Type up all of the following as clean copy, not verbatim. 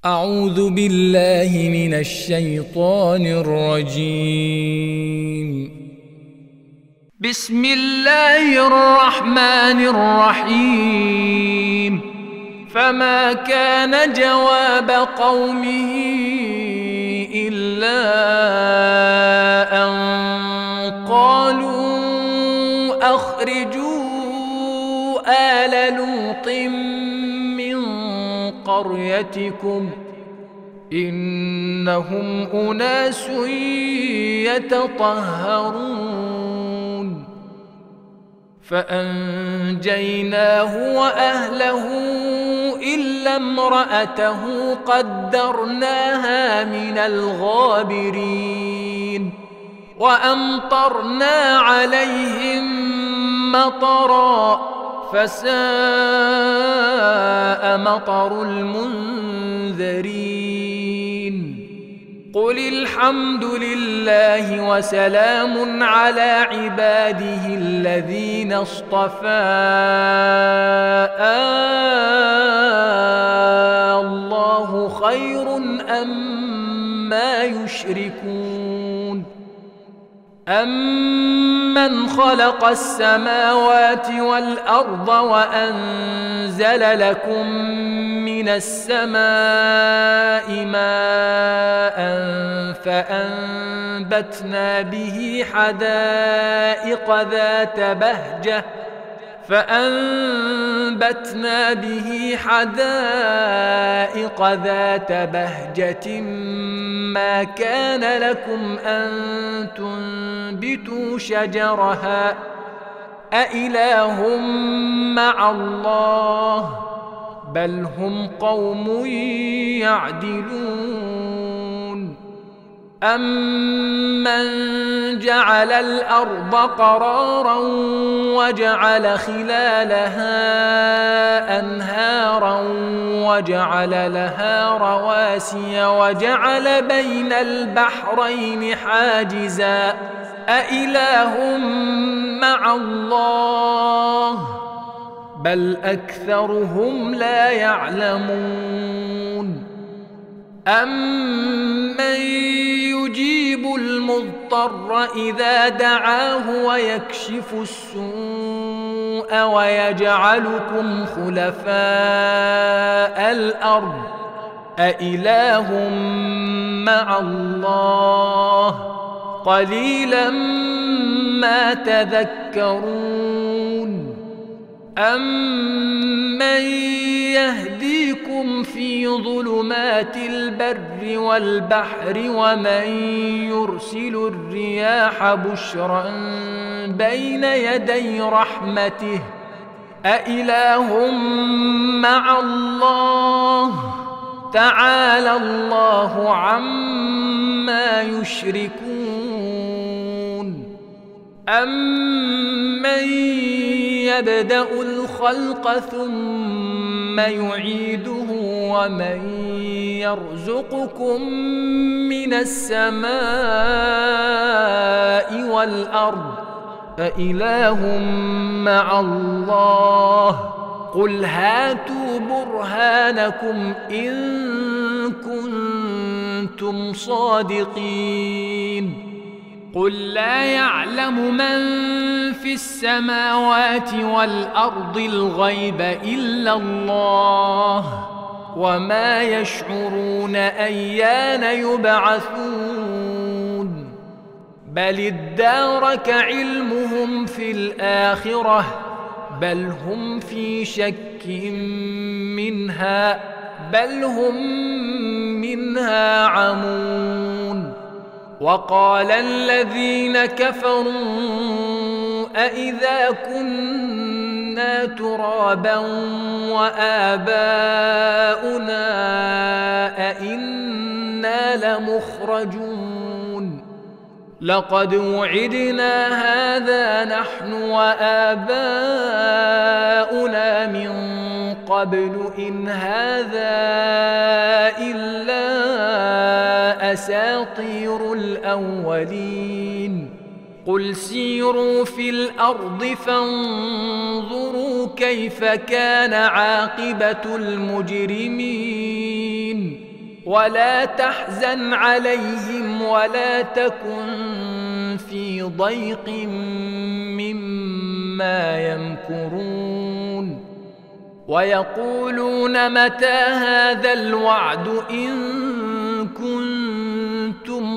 أعوذ بالله من الشيطان الرجيم. بسم الله الرحمن الرحيم. فما كان جواب قومه إلا أن قالوا أخرجوا آل لوط من قريتكم إنهم أناس يتطهرون. فأنجيناه وأهله إلا امرأته قدرناها من الغابرين. وأمطرنا عليهم مطرا فساء مطر المنذرين. قل الحمد لله وسلام على عباده الذين اصطفى الله خير أما يشركون. أمن خلق السماوات والأرض وأنزل لكم من السماء ماء فأنبتنا به حدائق ذات بهجة ما كان لكم أن تنبتوا شجرها أإله مع الله بل هم قوم يعدلون. أمن جعل الأرض قرارا وجعل خلالها أنهارا وجعل لها رواسي وجعل بين البحرين حاجزا أإله مع الله بل أكثرهم لا يعلمون. أمن يجيب المضطر إذا دعاه ويكشف السوء ويجعلكم خلفاء الأرض أإله مع الله قليلا ما تذكرون. أمن يهديكم في ظلمات البر والبحر ومن يرسل الرياح بشرا بين يدي رحمته أإله مع الله تعالى الله عما يشركون. أمن يبدأ الخلق ثم يعيده ومن يرزقكم من السماء والأرض أإله مع الله قل هاتوا برهانكم إن كنتم صادقين. قل لا يعلم من في السماوات والأرض الغيب إلا الله وما يشعرون أيان يبعثون. بل ادارك علمهم في الآخرة بل هم في شك منها بل هم منها عمون. وقال الذين كفروا أإذا كنا ترابا وآباؤنا أإنا لمخرجون. لقد وعدنا هذا نحن وآباؤنا من قبل إن هذا إلا أساطير الأولين. قل سيروا في الأرض فانظروا كيف كان عاقبة المجرمين ولا تحزن عليهم ولا تكن في ضيق مما يمكرون ويقولون متى هذا الوعد إن كنتم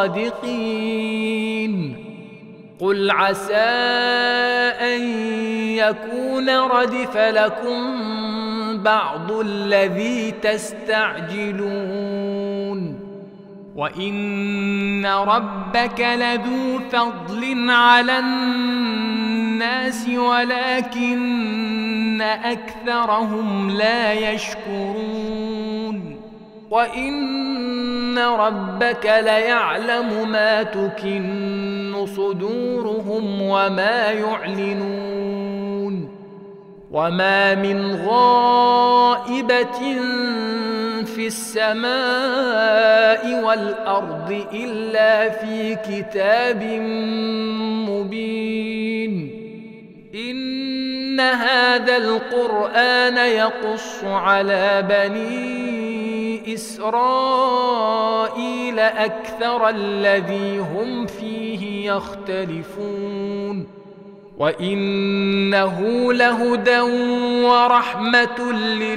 صادقين قل عسى أن يكون ردف لكم بعض الذي تستعجلون وإن ربك لذو فضل على الناس ولكن أكثرهم لا يشكرون وإن ربك ليعلم ما تكن صدورهم وما يعلنون وما من غائبة في السماء والأرض إلا في كتاب مبين إن هذا القرآن يقص على بني إسرائيل أكثر الذي هم فيه يختلفون وإنه لهدى ورحمة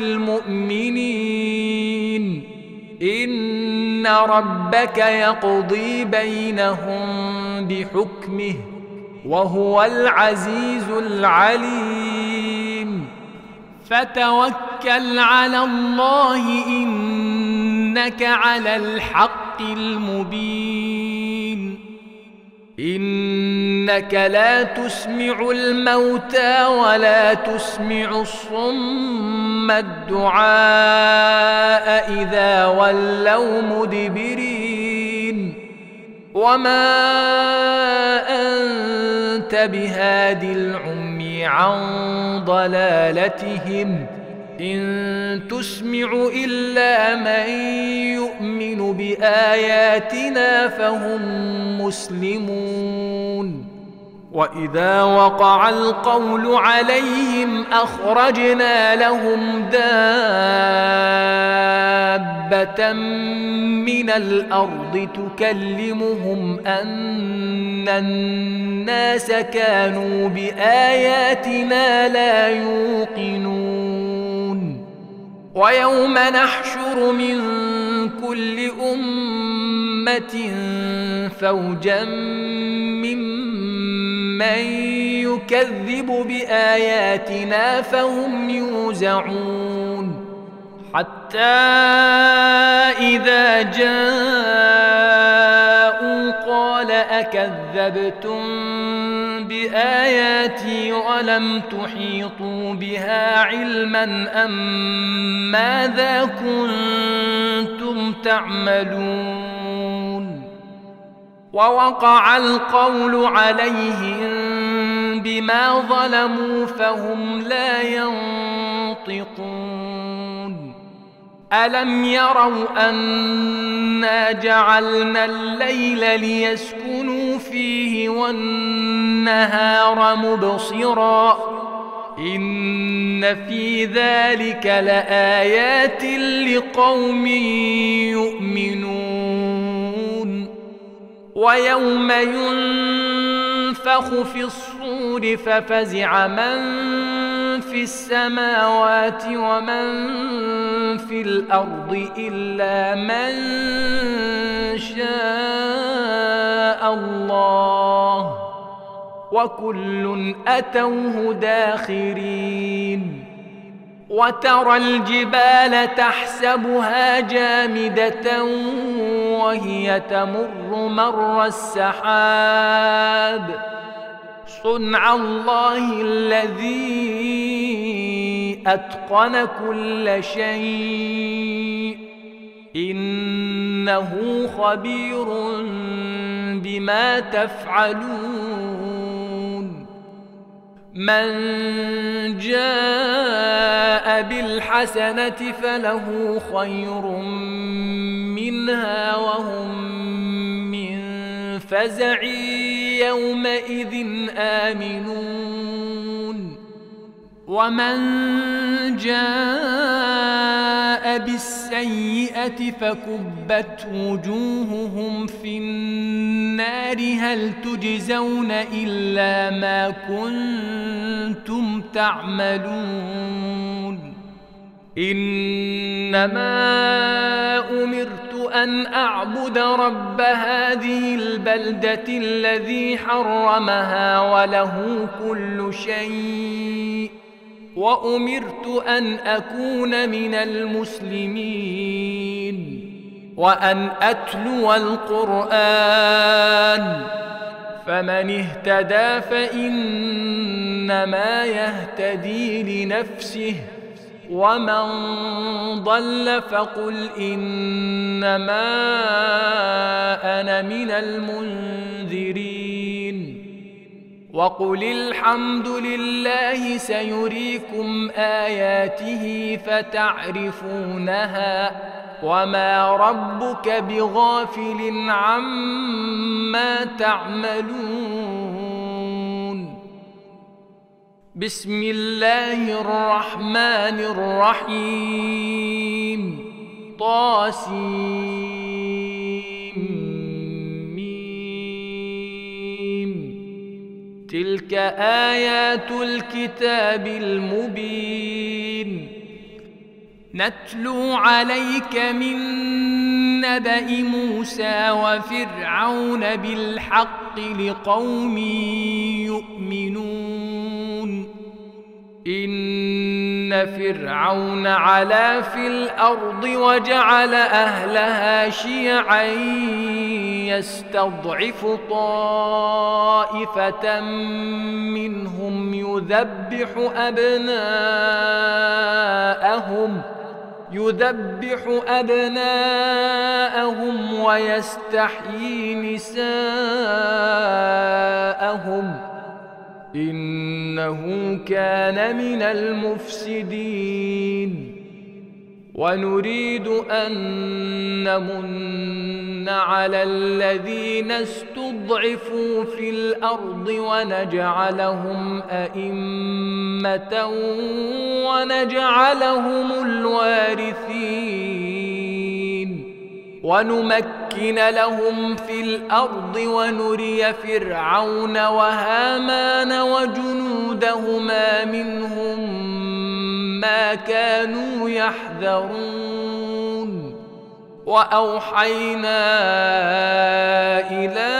للمؤمنين إن ربك يقضي بينهم بحكمه وهو العزيز العليم فتوكل على الله إنك على الحق المبين إنك لا تسمع الموتى ولا تسمع الصم الدعاء إذا ولوا مدبرين وما أنت بهاد العمي عن ضلالتهم إن تسمع إلا من يؤمن بآياتنا فهم مسلمون وإذا وقع القول عليهم أخرجنا لهم دابة من الأرض تكلمهم أن الناس كانوا بآياتنا لا يوقنون ويوم نحشر من كل أمة فوجا ممن يكذب بآياتنا فهم يوزعون حتى إذا جاءوا قال أكذبتم بآياتي ولم تحيطوا بها علما أم ماذا كنتم تعملون ووقع القول عليهم بما ظلموا فهم لا ينطقون ألم يروا أنا جعلنا الليل ليسكنوا فيه والنهار مبصرا إن في ذلك لآيات لقوم يؤمنون ويوم ينفخ في الصور ففزع من في السماوات ومن في الأرض إلا من شاء الله وكل أتوه داخرين وترى الجبال تحسبها جامدة وهي تمر مر السحاب صنع الله الذي أتقن كل شيء إنه خبير بما تفعلون من جاء بالحسنة فله خير منها وهم من فزع يومئذ آمنون ومن جاء بالسيئة السيئة فكبت وجوههم في النار هل تجزون إلا ما كنتم تعملون إنما أمرت أن أعبد رب هذه البلدة الذي حرمها وله كل شيء وأمرت أن أكون من المسلمين وأن أتلو القرآن فمن اهتدى فإنما يهتدي لنفسه ومن ضل فقل إنما أنا من المنذرين وقل الحمد لله سيريكم آياته فتعرفونها وما ربك بغافل عما تعملون بسم الله الرحمن الرحيم طاسيم تلك آيات الكتاب المبين نتلو عليك من نبأ موسى وفرعون بالحق لقوم يؤمنون إن فرعون علا في الأرض وجعل أهلها شيعا يستضعف طائفة منهم يذبح أبناءهم ويستحيي نساءهم إنه كان من المفسدين ونريد أن نمن على الذين استضعفوا في الأرض ونجعلهم أئمة ونجعلهم الوارثين ونمكن لهم في الأرض ونري فرعون وهامان وجنودهما منهم ما كانوا يحذرون وأوحينا إلى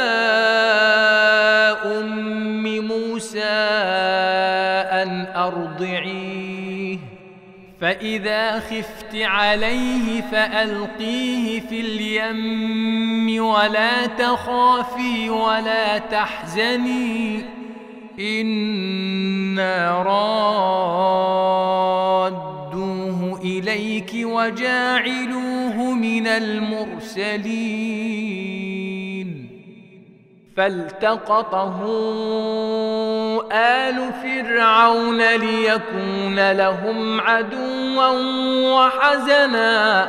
أم موسى أن أرضعيه فإذا خفت عليه فألقيه في اليم ولا تخافي ولا تحزني إنا رادوه إليك وجاعلوه من المرسلين فالتقطه آل فرعون ليكون لهم عدوا وحزنا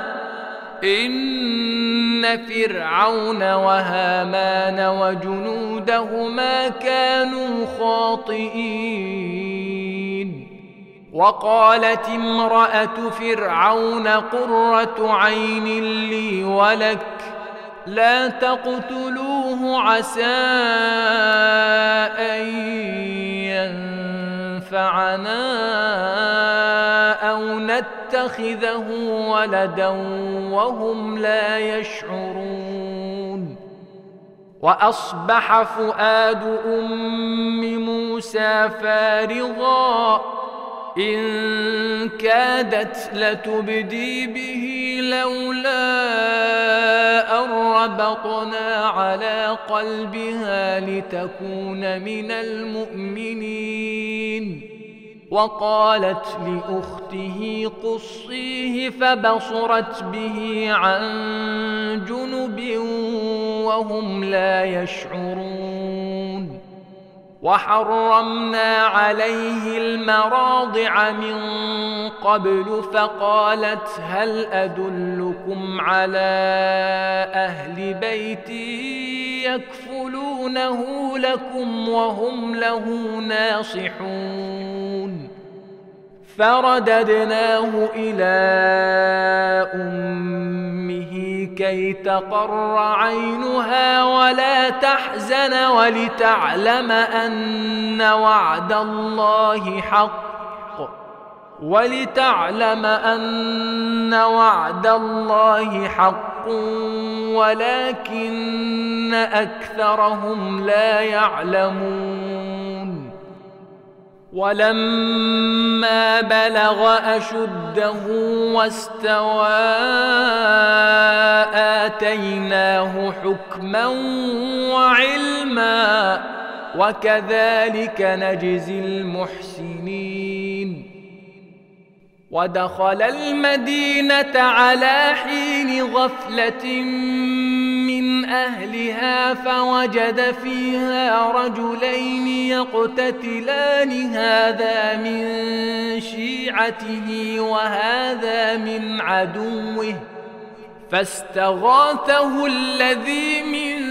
إن فرعون وهامان وجنودهما كانوا خاطئين وقالت امرأة فرعون قرة عين لي ولك لا تقتلوه عسى أن ينفعنا أو نتخذه ولدا وهم لا يشعرون وأصبح فؤاد أم موسى فارغا إن كادت لتبدي به لولا أن ربطنا على قلبها لتكون من المؤمنين وقالت لأخته قصيه فبصرت به عن جنب وهم لا يشعرون وحرمنا عليه المراضع من قبل فقالت هل أدلكم على أهل بيت يكفلونه لكم وهم له ناصحون فرددناه إلى أمه كي تقر عينها ولا تحزن ولتعلم أن وعد الله حق ولكن أكثرهم لا يعلمون. ولما بلغ أشده واستوى آتيناه حكما وعلما وكذلك نجزي المحسنين. ودخل المدينة على حين غفلة من أهلها فوجد فيها رجلين يقتتلان هذا من شيعته وهذا من عدوه فاستغاثه الذي من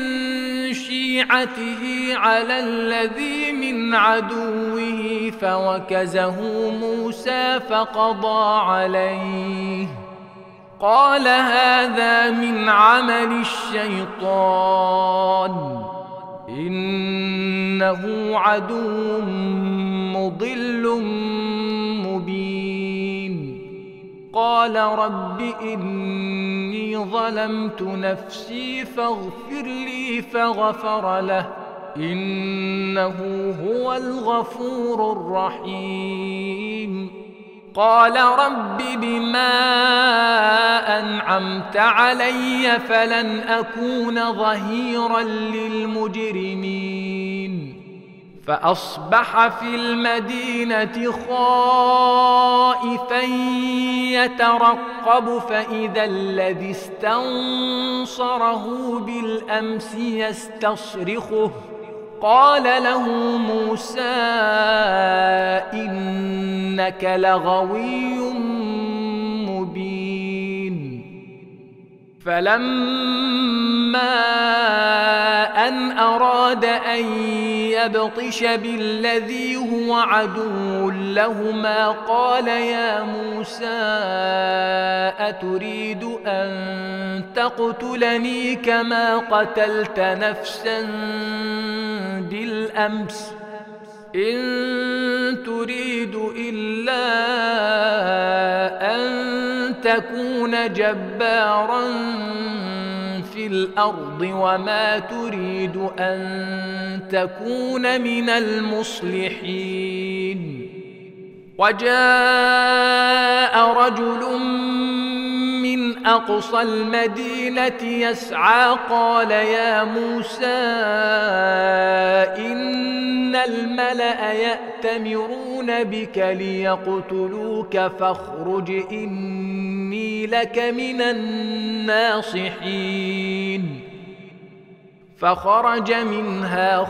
شيعته على الذي من عدوه فوكزه موسى فقضى عليه. قال هذا من عمل الشيطان إنه عدو مضل مبين. قال رب إني ظلمت نفسي فاغفر لي فغفر له إنه هو الغفور الرحيم. قال رب بما أنعمت علي فلن أكون ظهيرا للمجرمين. فأصبح في المدينة خائفا يترقب فإذا الذي استنصره بالأمس يستصرخه. قال له موسى إنك لغوي مبين. فلما أن أراد أن يبطش بالذي هو عدو لهما قال يا موسى أتريد أن تقتلني كما قتلت نفسا بالأمس إن تريد إلا أن تكون جبارا في الأرض وما تريد أن تكون من المصلحين. وجاء رجل من أقصى المدينة يسعى قال يا موسى إن الملأ يأتمرون بك ليقتلوك فاخرج إني لك من الناصحين. فخرج منها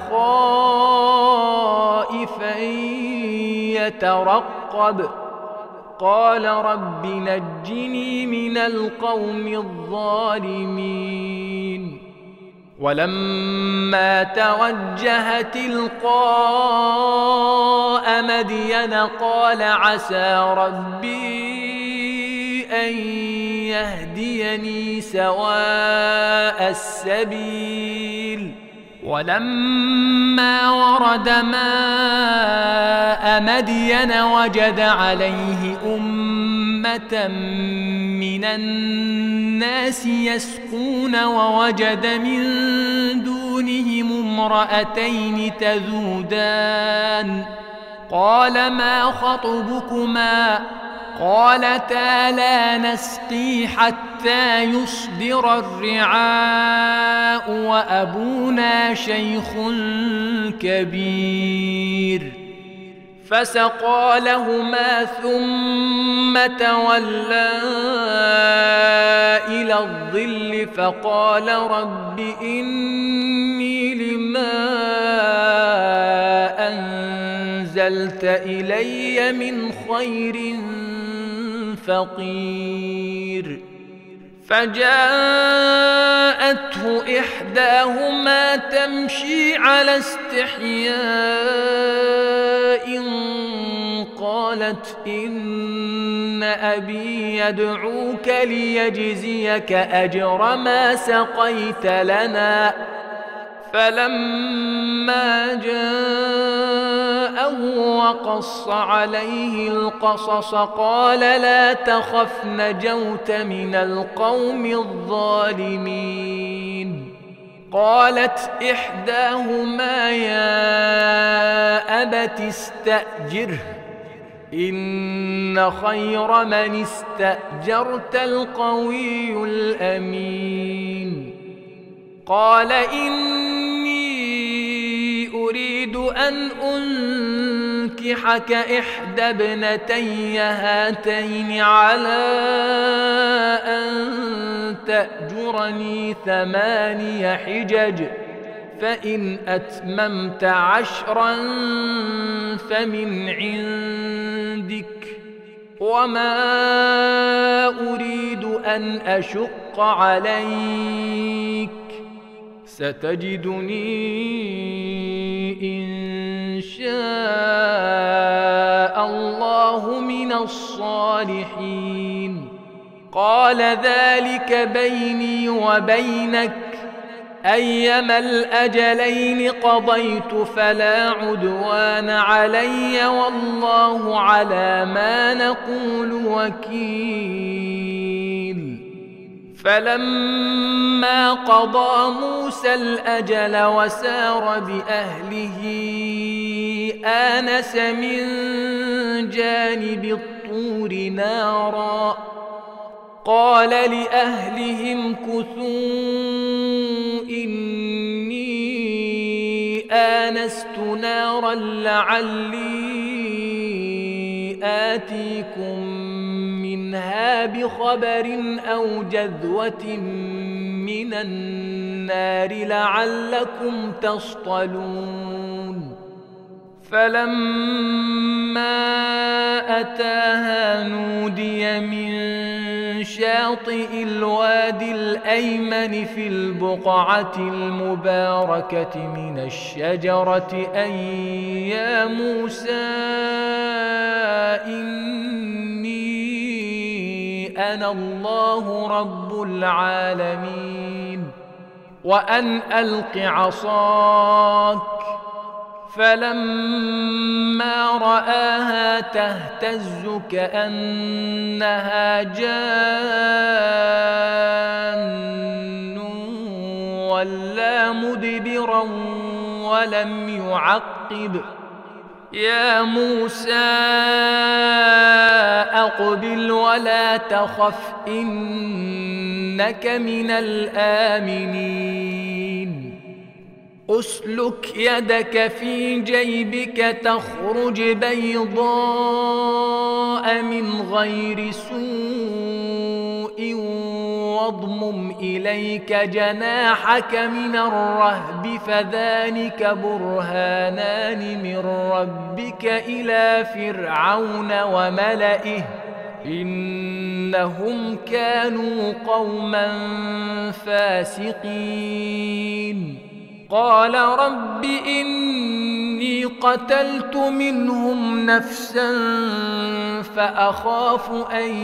خائفا يترقب قال رب نجني من القوم الظالمين. ولما توجه تلقاء مدين قال عسى ربي أن يهديني سواء السبيل. ولما ورد ماء مدين وجد عليه أمة من الناس يسقون ووجد من دونهم امرأتين تذودان قال ما خطبكما قالتا لا نسقي حتى يصدر الرعاء وأبونا شيخ كبير. فسقى لهما ثم تولى إلى الظل فقال رب إني لما أنزلت إلي من خير فقير. فجاءته إحداهما تمشي على استحياء قالت إن أبي يدعوك ليجزيك أجر ما سقيت لنا. فلما جاءه وقص عليه القصص قال لا تخف نجوت من القوم الظالمين. قالت إحداهما يا أبت استأجره إن خير من استأجرت القوي الأمين. قال إني أريد أن أنكحك إحدى ابنتي هاتين على أن تأجرني 8 حجج فإن أتممت 10 فمن عندك وما أريد أن أشق عليك ستجدني إن شاء الله من الصالحين. قال ذلك بيني وبينك أيما الأجلين قضيت فلا عدوان علي والله على ما نقول وكيل. فلما قضى موسى الأجل وسار بأهله آنس من جانب الطور نارا قال لأهلهم كثوا إني آنست نارا لعلي آتيكم منها بخبر أو جذوة من النار لعلكم تصطلون. فلما أتاها نودي من شاطئ الوادي الأيمن في البقعة المباركة من الشجرة أن يا موسى إني أنا الله رب العالمين وأن ألق عصاك. فلما رآها تهتز كأنها جان ولا مدبرا ولم يعقب يا موسى أقبل ولا تخف إنك من الآمنين. أسلك يدك في جيبك تخرج بيضاء من غير سوء واضمم إليك جناحك من الرهب فذلك برهانان من ربك إلى فرعون وملئه إنهم كانوا قوما فاسقين. قال رب إني قتلت منهم نفسا فأخاف أن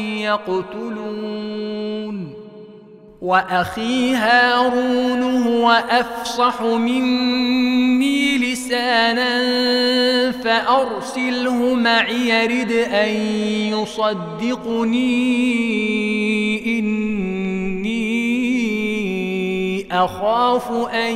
يقتلون وأخي هارون هو أفصح مني لسانا فأرسله معي يرد أن يصدقني إني أخاف أن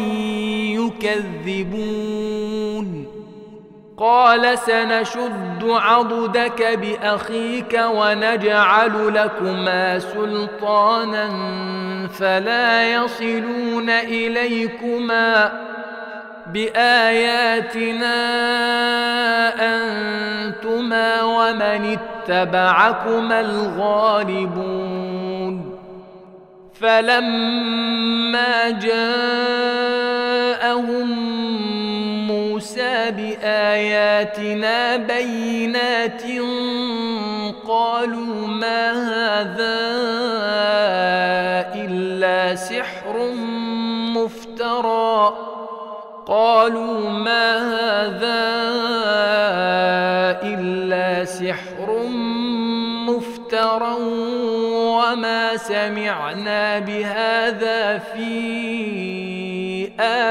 يكذبون. قال سنشد عضدك بأخيك ونجعل لكما سلطانا فلا يصلون إليكما بآياتنا أنتما ومن اتبعكما الغالبون. فلما جاءهم موسى بآياتنا بينات قالوا ما هذا إلا سحر مفترى قالوا ما هذا إلا سحر مفترى وما سمعنا بهذا في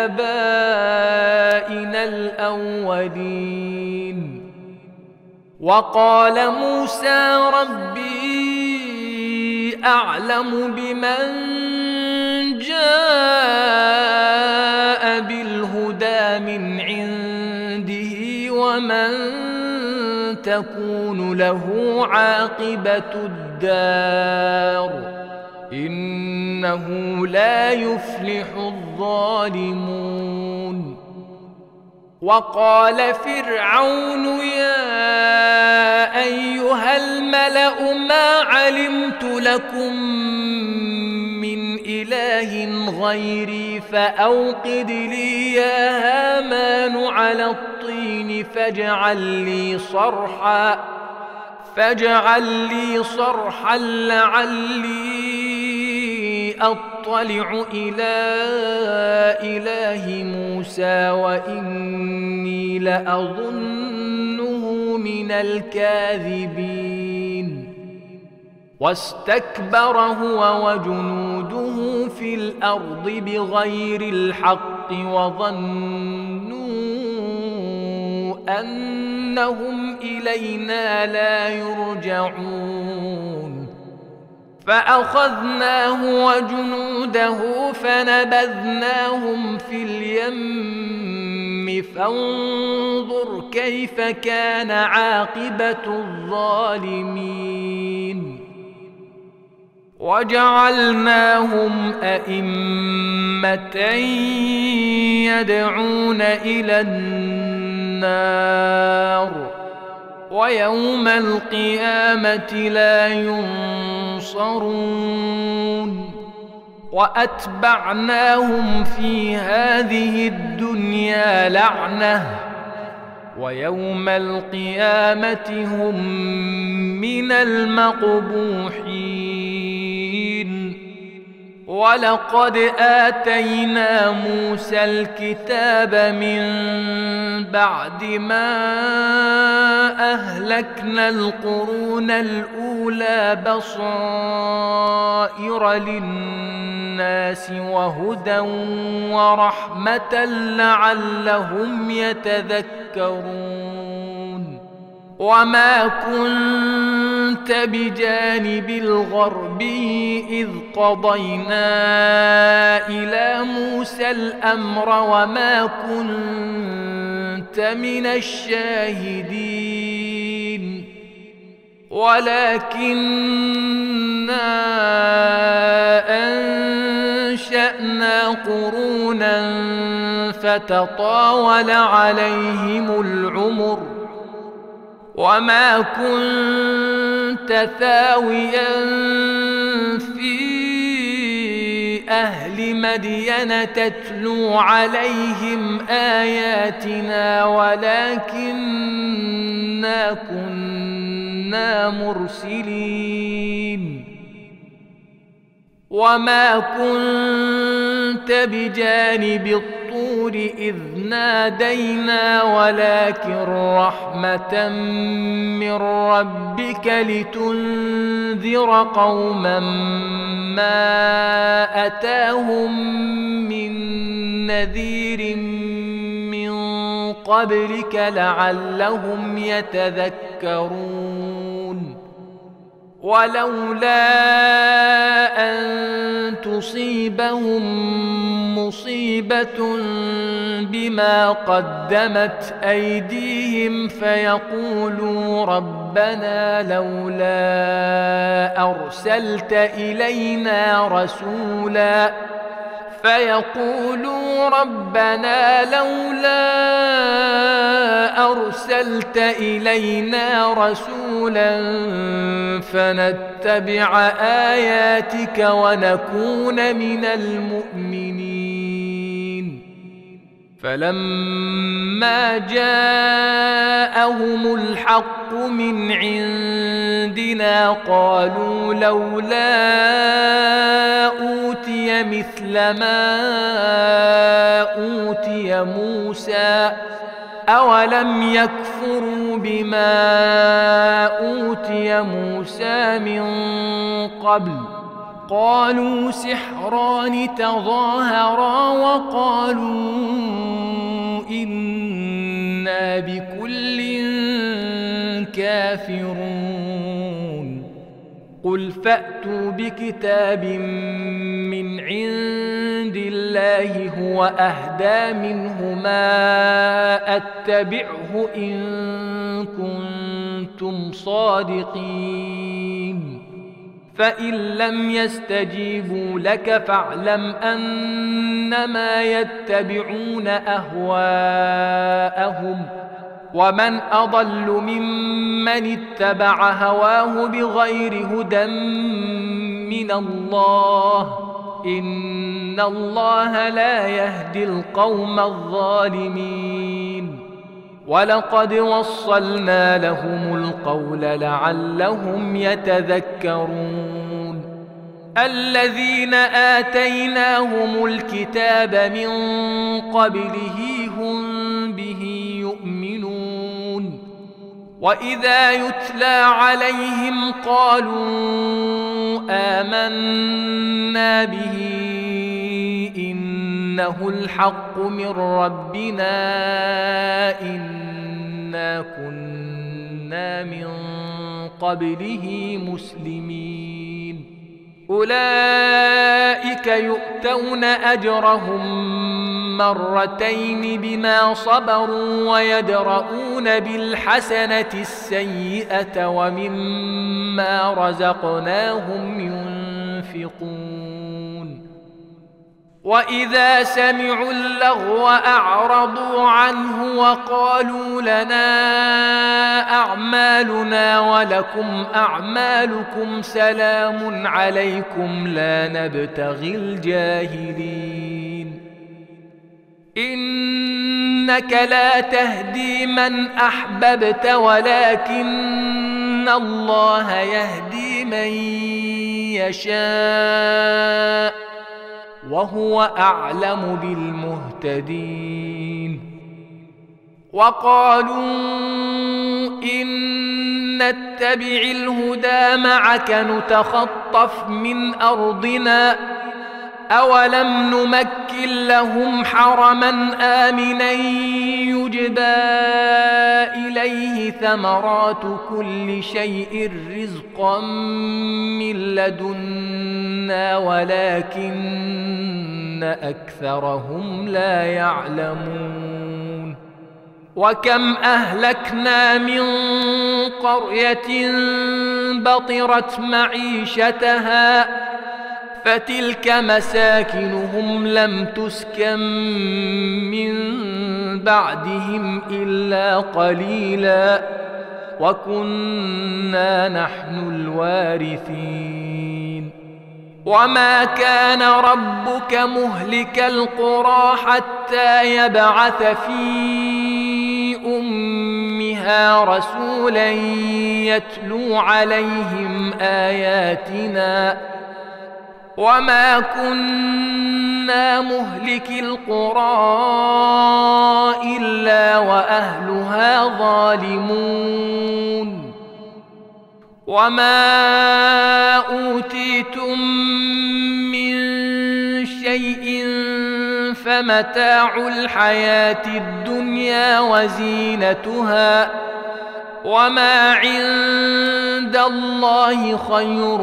آبائنا الأولين. وقال موسى ربي أعلم بمن جاء بالهدى من عنده ومن تكون له عاقبة الدار إنه لا يفلح الظالمون. وقال فرعون يا أيها الملأ ما علمت لكم من إله غيري فأوقد لي يا هامان على الطين فاجعل لي صرحا لعلي أطلع إلى إله موسى وإني لأظنه من الكاذبين. واستكبر هو وجنوده في الأرض بغير الحق وظنوا أنهم إلينا لا يرجعون. فأخذناه وجنوده فنبذناهم في اليم فانظر كيف كان عاقبة الظالمين. وجعلناهم أئمة يدعون إلى النار ويوم القيامة لا ينصرون. وأتبعناهم في هذه الدنيا لعنة ويوم القيامة هم من المقبوحين. ولقد آتينا موسى الكتاب من بعد ما أهلكنا القرون الأولى بصائر للناس وهدى ورحمة لعلهم يتذكرون. وما كنت بجانب الغربي إذ قضينا إلى موسى الأمر وما كنت من الشاهدين ولكننا أنشأنا قرونا فتطاول عليهم العمر وما كنت ثاويا في أهل مدين تتلو عليهم آياتنا ولكننا كنا مرسلين. وما كنت بجانب الطور إذ نادينا ولكن رحمة من ربك لتنذر قوما ما أتاهم من نذير من قبلك لعلهم يتذكرون. ولولا أن تصيبهم مصيبة بما قدمت أيديهم فيقولوا ربنا لولا أرسلت إلينا رسولا فنتبع آياتك ونكون من المؤمنين. فلما جاءهم الحق من عندنا قالوا لولا أوتي مثل ما أوتي موسى أولم يكفروا بما أوتي موسى من قبل قالوا سحران تظاهرا وقالوا إنا بكل كافرون قل فأتوا بكتاب من عند الله هو أهدى منه ما أتبعه إن كنتم صادقين فإن لم يستجيبوا لك فاعلم أنما يتبعون أهواءهم ومن أضل ممن اتبع هواه بغير هدى من الله إن الله لا يهدي القوم الظالمين ولقد وصلنا لهم القول لعلهم يتذكرون الذين آتيناهم الكتاب من قبله هم به يؤمنون وإذا يتلى عليهم قالوا آمنا به إنه الحق من ربنا إنا كنا من قبله مسلمين أولئك يؤتون أجرهم مرتين بما صبروا ويدرؤون بالحسنة السيئة ومما رزقناهم ينفقون وإذا سمعوا اللغو أعرضوا عنه وقالوا لنا أعمالنا ولكم أعمالكم سلام عليكم لا نبتغي الجاهلين إنك لا تهدي من أحببت ولكن الله يهدي من يشاء وهو أعلم بالمهتدين وقالوا إن نتبع الهدى معك نتخطف من أرضنا أولم نمكن لهم حرما آمنا يجبى إليه ثمرات كل شيء رزقا من لدنا ولكن أكثرهم لا يعلمون وكم أهلكنا من قرية بطرت معيشتها فتلك مساكنهم لم تسكن من بعدهم إلا قليلا وكنا نحن الوارثين وما كان ربك مهلك القرى حتى يبعث في أمها رسولا يتلو عليهم آياتنا وما كنا مهلك القرى إلا وأهلها ظالمون وما أوتيتم من شيء فمتاع الحياة الدنيا وزينتها وما عند الله خير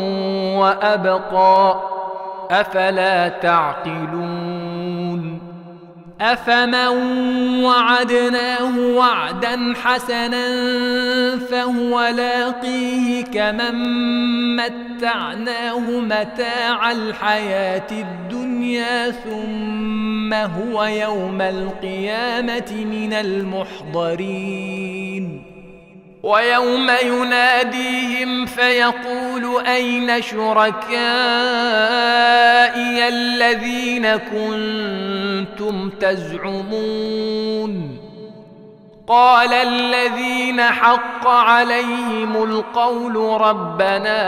وأبقى أفلا تعقلون أفمن وعدناه وعدا حسنا فهو لاقيه كمن متعناه متاع الحياة الدنيا ثم هو يوم القيامة من المحضرين ويوم يناديهم فيقول أين شركائي الذين كنتم كنتم تزعمون قال الذين حق عليهم القول ربنا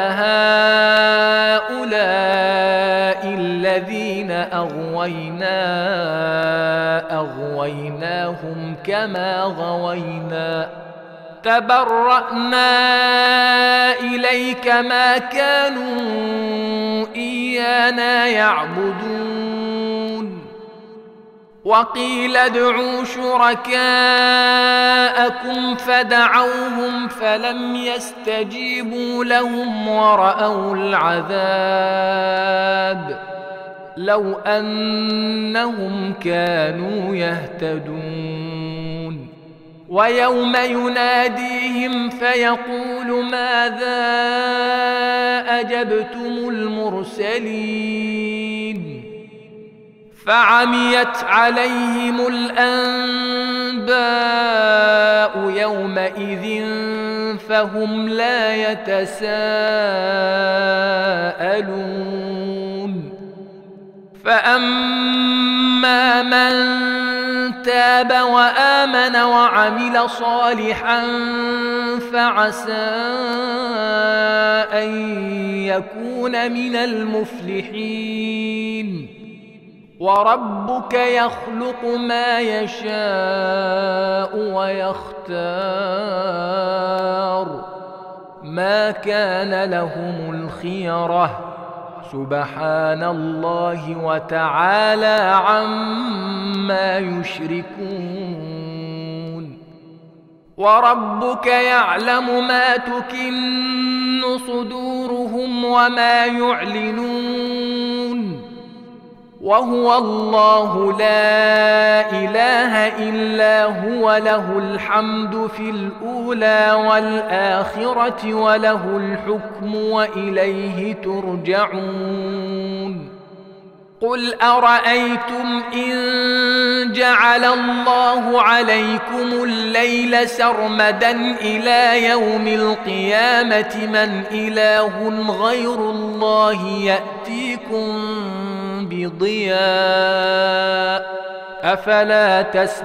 هؤلاء الذين أغويناهم كما غوينا تبرأنا إليك ما كانوا إيانا يعبدون وقيل ادعوا شركاءكم فدعوهم فلم يستجيبوا لهم ورأوا العذاب لو أنهم كانوا يهتدون ويوم يناديهم فيقول ماذا أجبتم المرسلين فعميت عليهم الأنباء يومئذ فهم لا يتساءلون فأما من تاب وآمن وعمل صالحا فعسى أن يكون من المفلحين وربك يخلق ما يشاء ويختار ما كان لهم الخيرة سبحان الله وتعالى عما يشركون وربك يعلم ما تكن صدورهم وما يعلنون وهو الله لا إله إلا هو له الحمد في الأولى والآخرة وله الحكم وإليه ترجعون قل أرأيتم إن جعل الله عليكم الليل سرمدا إلى يوم القيامة من إله غير الله يأتيكم بضياء أفلا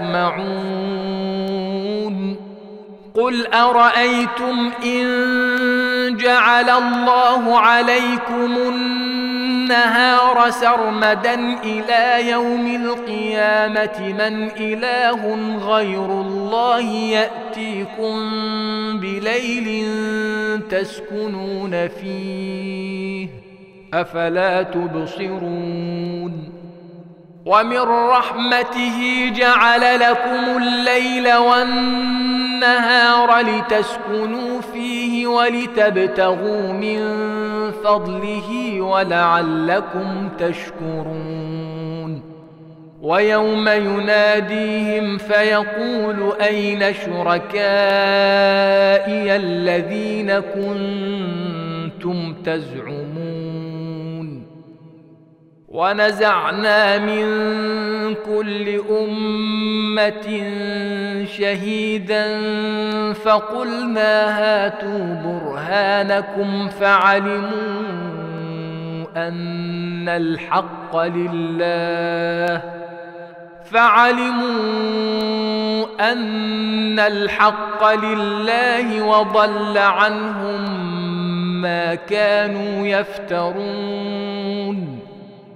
تسمعون قل أرأيتم إن جعل الله عليكم النهار سرمدا إلى يوم القيامة من إله غير الله يأتيكم بليل تسكنون فيه أفلا تبصرون ومن رحمته جعل لكم الليل والنهار لتسكنوا فيه ولتبتغوا من فضله ولعلكم تشكرون ويوم يناديهم فيقول أين شركائي الذين كنتم تزعمون ونزعنا من كل أمة شهيدا فقلنا هاتوا برهانكم فعلموا أن الحق لله وضل عنهم ما كانوا يفترون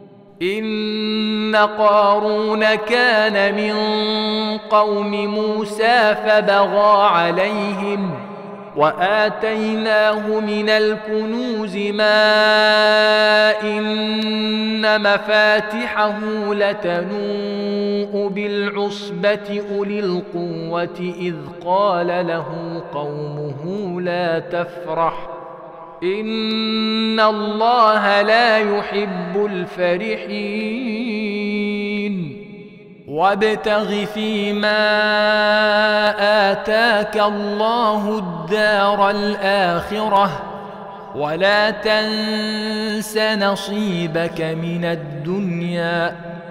إن قارون كان من قوم موسى فبغى عليهم وآتيناه من الكنوز ما إن مفاتحه لتنوء بالعصبة أولي القوة إذ قال له قومه لا تفرح إن الله لا يحب الفرحين وابتغ فيما آتاك الله الدار الآخرة ولا تنس نصيبك من الدنيا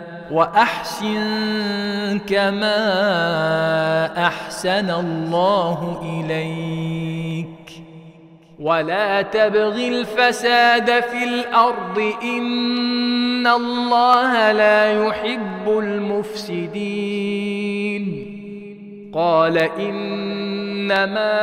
وأحسن كما أحسن الله إليك ولا تبغ الفساد في الأرض إن إن الله لا يحب المفسدين. قال إنما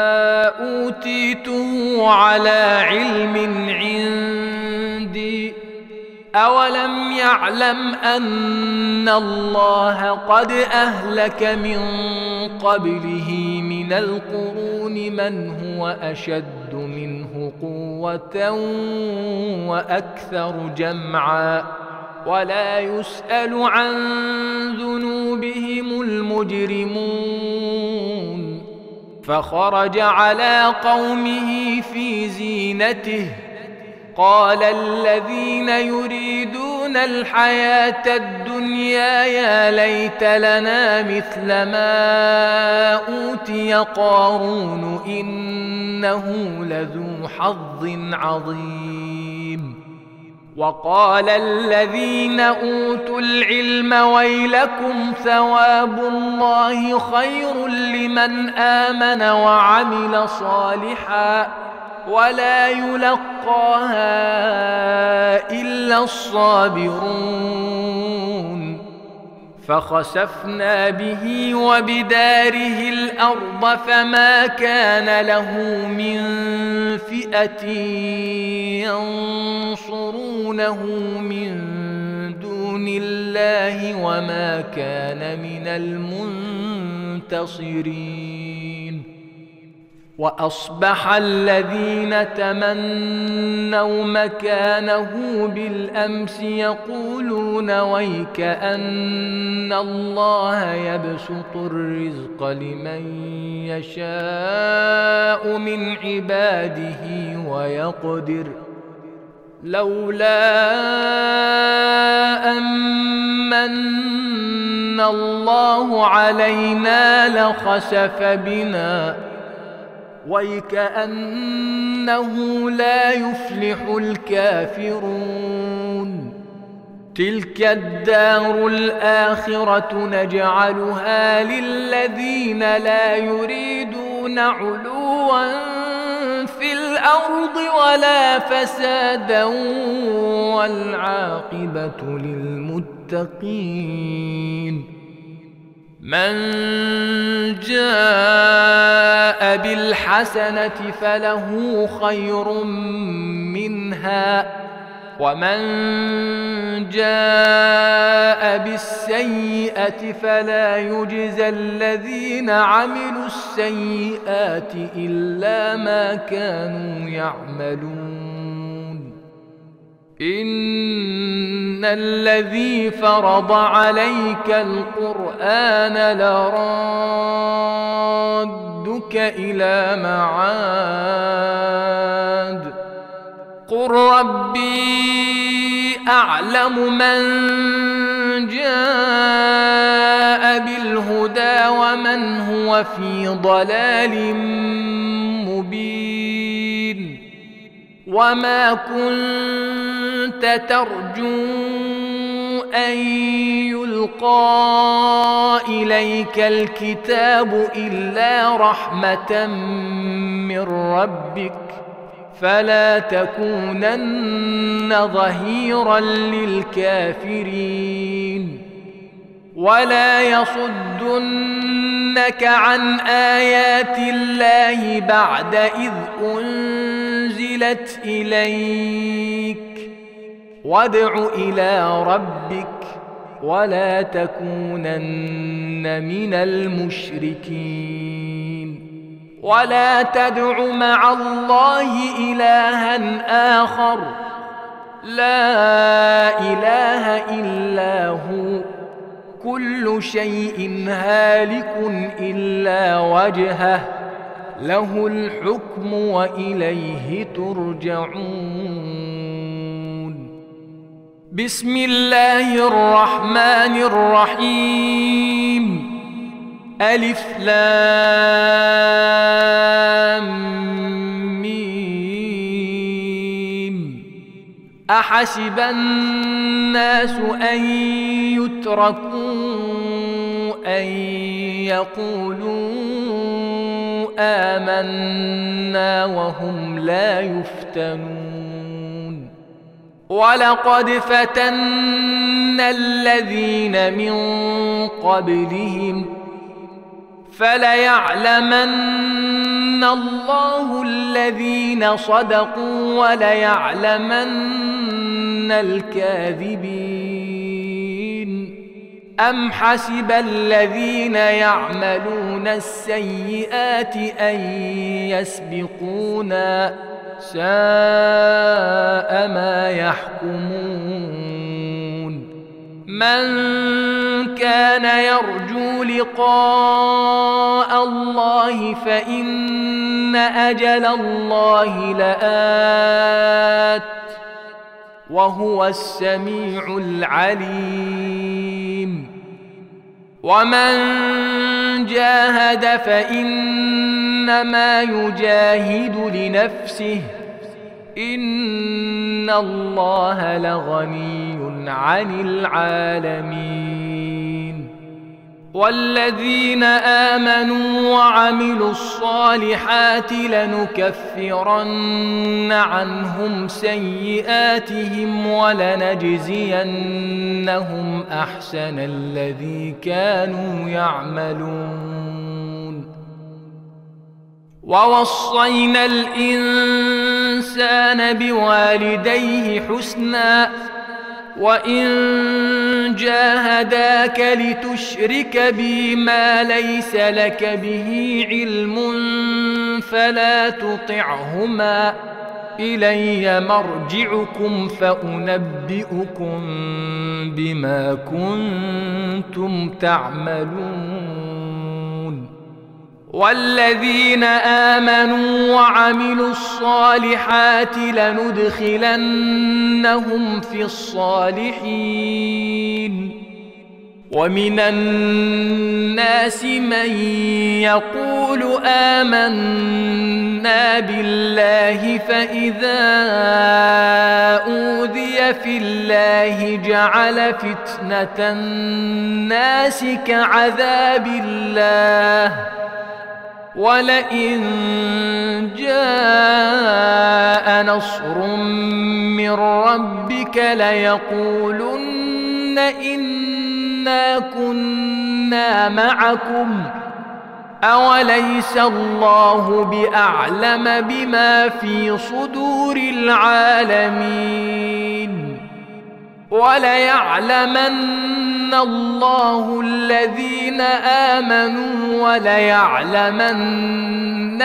أوتيته على علم عندي أولم يعلم أن الله قد أهلك من قبله من القرون من هو أشد منه قوة وأكثر جمعا ولا يسأل عن ذنوبهم المجرمون. فخرج على قومه في زينته قال الذين يريدون الحياة الدنيا يا ليت لنا مثل ما أوتي قارون إنه لذو حظ عظيم. وقال الذين أوتوا العلم ويلكم ثواب الله خير لمن آمن وعمل صالحا ولا يلقاها إلا الصابرون. فخسفنا به وبداره الأرض فما كان له من فئة ينصرونه من دون الله وما كان من المنتصرين. وأصبح الذين تمنوا مكانه بالأمس يقولون ويك أن الله يبسط الرزق لمن يشاء من عباده ويقدر لولا أمن الله علينا لخسف بنا ويكأنه لا يفلح الكافرون. تلك الدار الآخرة نجعلها للذين لا يريدون علوا في الأرض ولا فسادا والعاقبة للمتقين. من جاء بالحسنة فله خير منها ومن جاء بالسيئة فلا يجزى الذين عملوا السيئات إلا ما كانوا يعملون. إن الذي فرض عليك القرآن لرادك إلى معاد قل ربي أعلم من جاء بالهدى ومن هو في ضلال مبين. وما كنت ترجو أن يلقى إليك الكتاب إلا رحمة من ربك فلا تكونن ظهيرا للكافرين. ولا يصدنك عن آيات الله بعد إذ أنزلت إليك وادع إلى ربك ولا تكونن من المشركين. ولا تدع مع الله إلها آخر لا إله إلا هو كل شيء هالك إلا وجهه له الحكم وإليه ترجعون. بسم الله الرحمن الرحيم. ألف لام ميم. أحسب الناس أن يتركوا أن يقولوا آمنا وهم لا يفتنون. ولقد فتنا الذين من قبلهم فليعلمن الله الذين صدقوا وليعلمن الكاذبين. أم حسب الذين يعملون السيئات أن يسبقونا ساء ما يحكمون. من كان يرجو لقاء الله فإن أجل الله لآت وهو السميع العليم. ومن جاهد فإنما يجاهد لنفسه إن الله لغني عن العالمين. والذين آمنوا وعملوا الصالحات لنكفرن عنهم سيئاتهم ولنجزينهم أحسن الذي كانوا يعملون. ووصينا الإنسان بوالديه حسنا وإن جاهداك لتشرك بي ما ليس لك به علم فلا تطعهما إلي مرجعكم فأنبئكم بما كنتم تعملون. والذين آمنوا وعملوا الصالحات لندخلنهم في الصالحين. ومن الناس من يقول آمنا بالله فإذا أوذي في الله جعل فتنة الناس كعذاب الله ولئن جاء نصر من ربك ليقولن إنا كنا معكم أوليس الله بأعلم بما في صدور العالمين. وليعلمن الله الذين آمنوا وليعلمن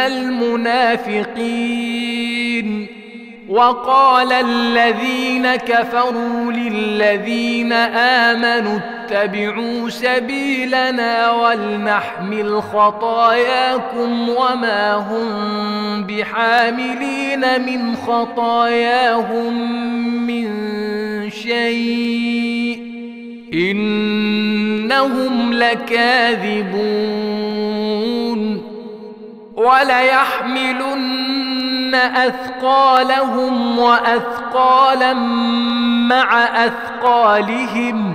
المنافقين. وقال الذين كفروا للذين آمنوا اتبعوا سبيلنا ولنحمل خطاياكم وما هم بحاملين من خطاياهم من شيء إنهم لكاذبون. وليحملن أثقالهم وأثقالا مع أثقالهم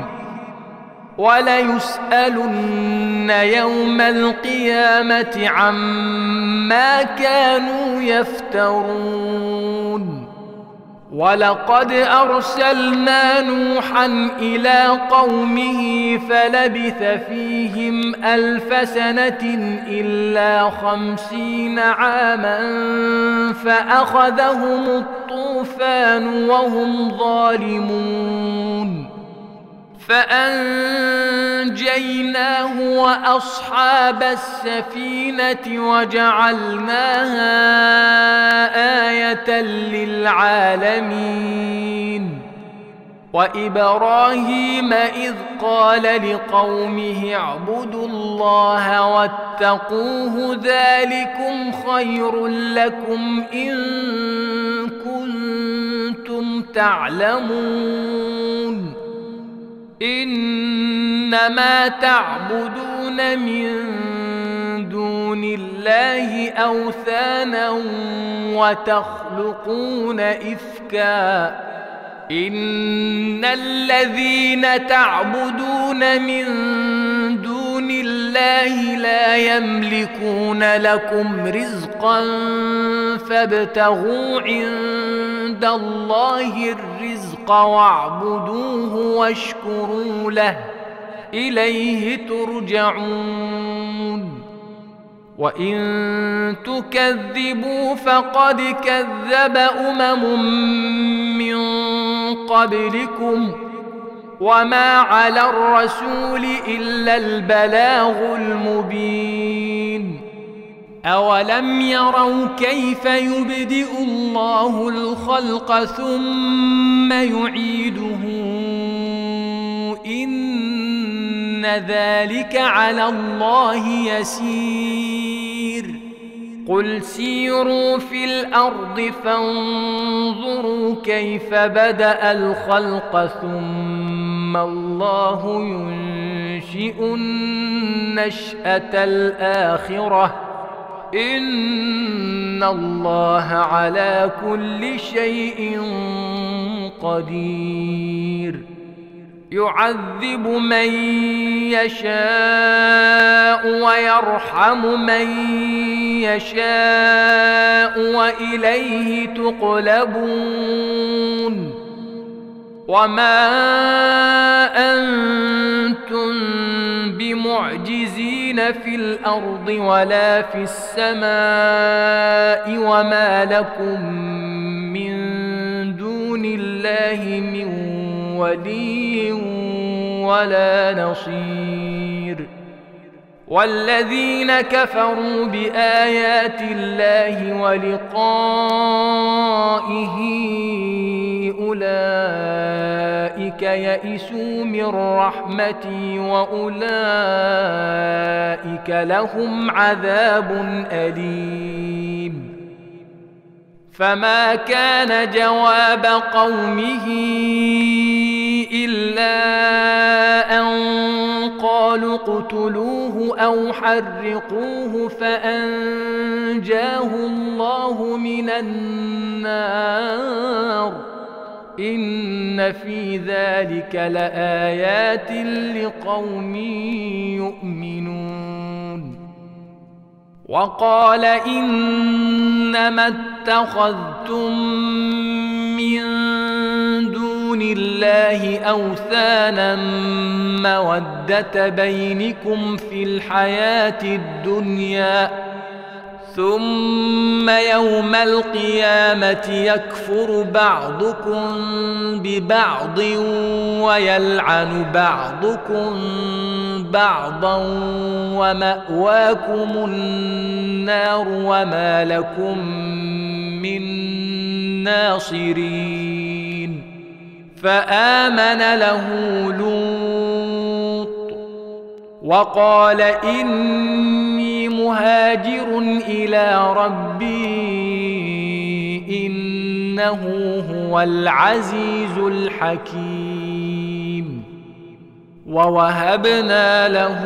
وليسألن يوم القيامة عما كانوا يفترون. ولقد أرسلنا نوحا إلى قومه فلبث فيهم 1000 سنة إلا 50 عاما فأخذهم الطوفان وهم ظالمون فأنجيناه وأصحاب السفينة وجعلناها آية للعالمين. وإبراهيم إذ قال لقومه اعبدوا الله واتقوه ذلكم خير لكم إن كنتم تعلمون. إنما تعبدون من دون الله أوثانا وتخلقون إفكا إن الذين تعبدون من دون الله لا يملكون لكم رزقا فابتغوا عند الله الرزق الحق واعبدوه واشكروا له إليه ترجعون وإن تكذبوا فقد كذب من قبلكم وما على الرسول إلا البلاغ المبين أولم يروا كيف يبدئ الله الخلق ثم يعيده إن ذلك على الله يسير قل سيروا في الأرض فانظروا كيف بدأ الخلق ثم الله ينشئ النشأة الآخرة إن الله على كل شيء قدير يعذب من يشاء ويرحم من يشاء وإليه تقلبون وما أنتم بمعجزين في الأرض ولا في السماء وما لكم من دون الله من ولي ولا نصير والذين كفروا بآيات الله ولقائه أولئك يئسوا من رحمتي وأولئك لهم عذاب أليم فما كان جواب قومه إلا أن قالوا اقتلوه أو حرقوه فأنجاه الله من النار إن في ذلك لآيات لقوم يؤمنون وقال إنما اتخذتم من دون الله أوثانا مودة بينكم في الحياة الدنيا ثم يوم القيامة يكفر بعضكم ببعض ويلعن بعضكم بعضا ومأواكم النار وما لكم من ناصرين فآمن له لوط وقال إني مهاجر إلى ربي إنه هو العزيز الحكيم ووهبنا له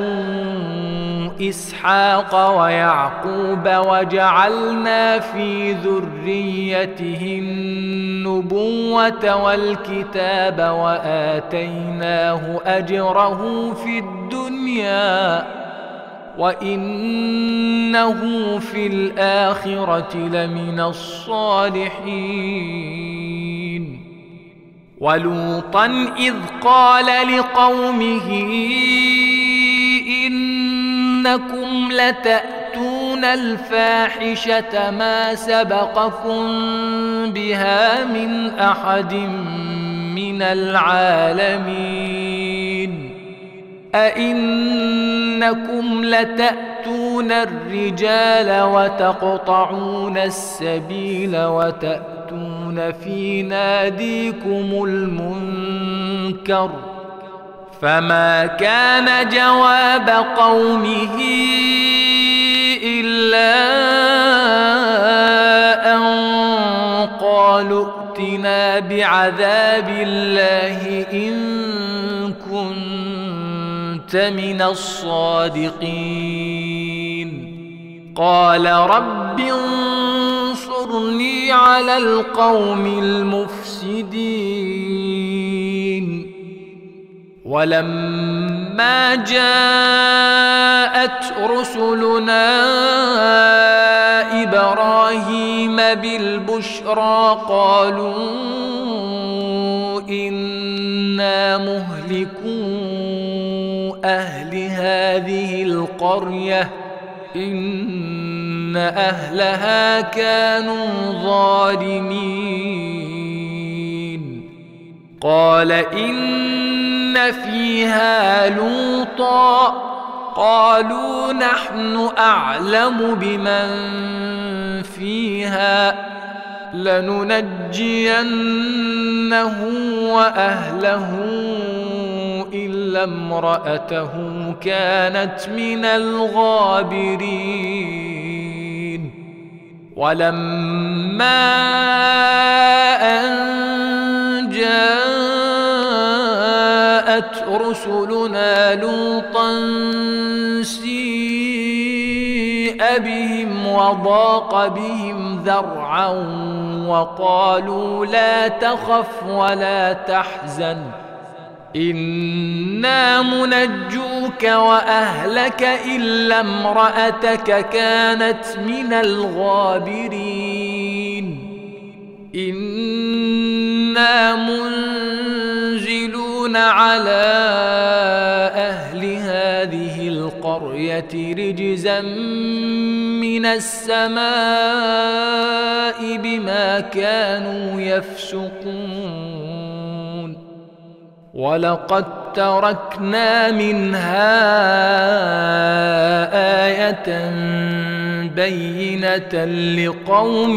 إسحاق ويعقوب وجعلنا في ذريته النبوة والكتاب وآتيناه أجره في الدنيا وإنه في الآخرة لمن الصالحين ولوطا إذ قال لقومه إنكم لتأتون الفاحشة ما سبقكم بها من أحد من العالمين أئنكم لتأتون الرجال وتقطعون السبيل وتأتون في ناديكم المنكر فما كان جواب قومه إلا أن قالوا ائتنا بعذاب الله إن كنت من الصادقين قال رب انصرني على القوم المفسدين ولما جاءت رسلنا إبراهيم بالبشرى قالوا إنا مهلكو أهل هذه القرية إن أهلها كانوا ظالمين. قال إن فيها لوطا قالوا نحن أعلم بمن فيها لننجينه وأهله إلا امرأته كانت من الغابرين. ولما أن جاءت رسلنا لوطا سيء بهم وضاق بهم ذرعا وقالوا لا تخف ولا تحزن إنا منجوك وأهلك إلا امرأتك كانت من الغابرين. إنا منزلون على أهل هذه القرية رجزا من السماء بما كانوا يفسقون. ولقد تركنا منها آية بينة لقوم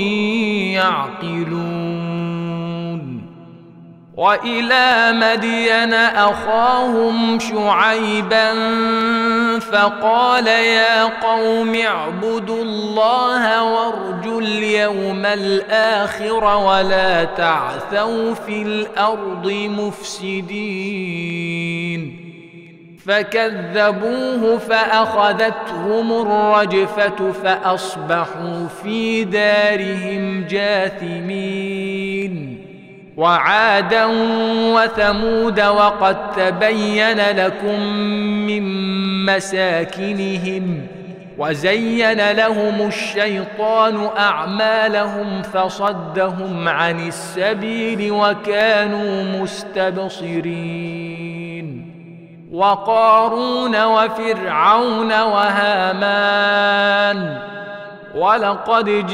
يعقلون. وإلى مدين أخاهم شعيبا فقال يا قوم اعبدوا الله وارجوا اليوم الآخر ولا تعثوا في الأرض مفسدين. فكذبوه فأخذتهم الرجفة فأصبحوا في دارهم جاثمين. وعادا وثمود وقد تبين لكم من مساكنهم وزين لهم الشيطان أعمالهم فصدهم عن السبيل وكانوا مستبصرين. وقارون وفرعون وهامان ولقد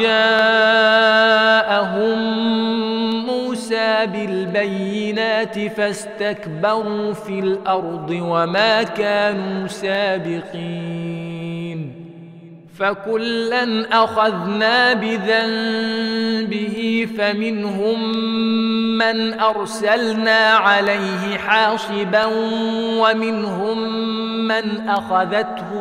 جاءهم موسى بالبينات فاستكبروا في الأرض وما كانوا سابقين. فكلا أخذنا بذنبه فمنهم من أرسلنا عليه حاصبا ومنهم من أخذته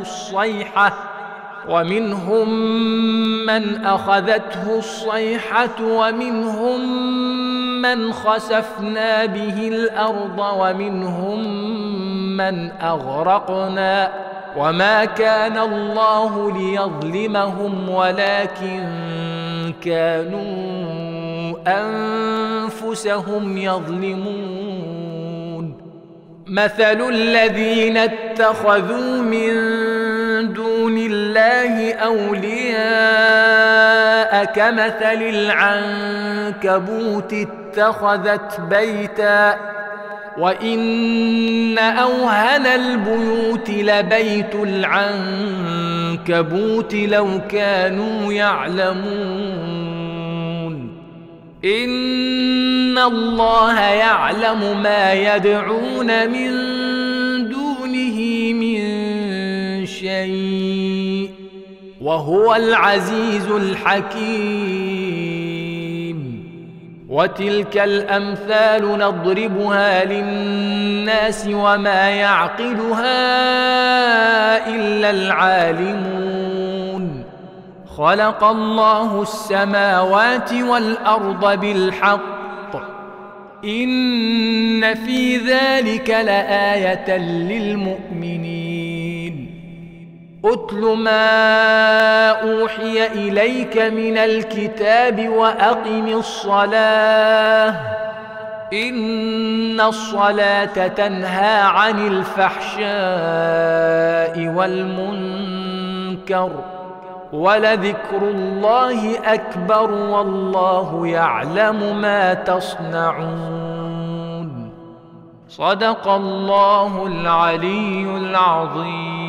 الصيحة ومنهم من خسفنا به الأرض ومنهم من أغرقنا وما كان الله ليظلمهم ولكن كانوا أنفسهم يظلمون. مثل الذين اتخذوا من دون الله أولياء كمثل العنكبوت اتخذت بيتا وإن أوهن البيوت لبيت العنكبوت لو كانوا يعلمون. إن الله يعلم ما يدعون من دونه من شيء وهو العزيز الحكيم. وتلك الأمثال نضربها للناس وما يعقلها إلا العالمون. خلق الله السماوات والأرض بالحق إن في ذلك لآية للمؤمنين. أتل ما أوحي إليك من الكتاب وأقم الصلاة إن الصلاة تنهى عن الفحشاء والمنكر ولذكر الله أكبر والله يعلم ما تصنعون. صدق الله العلي العظيم.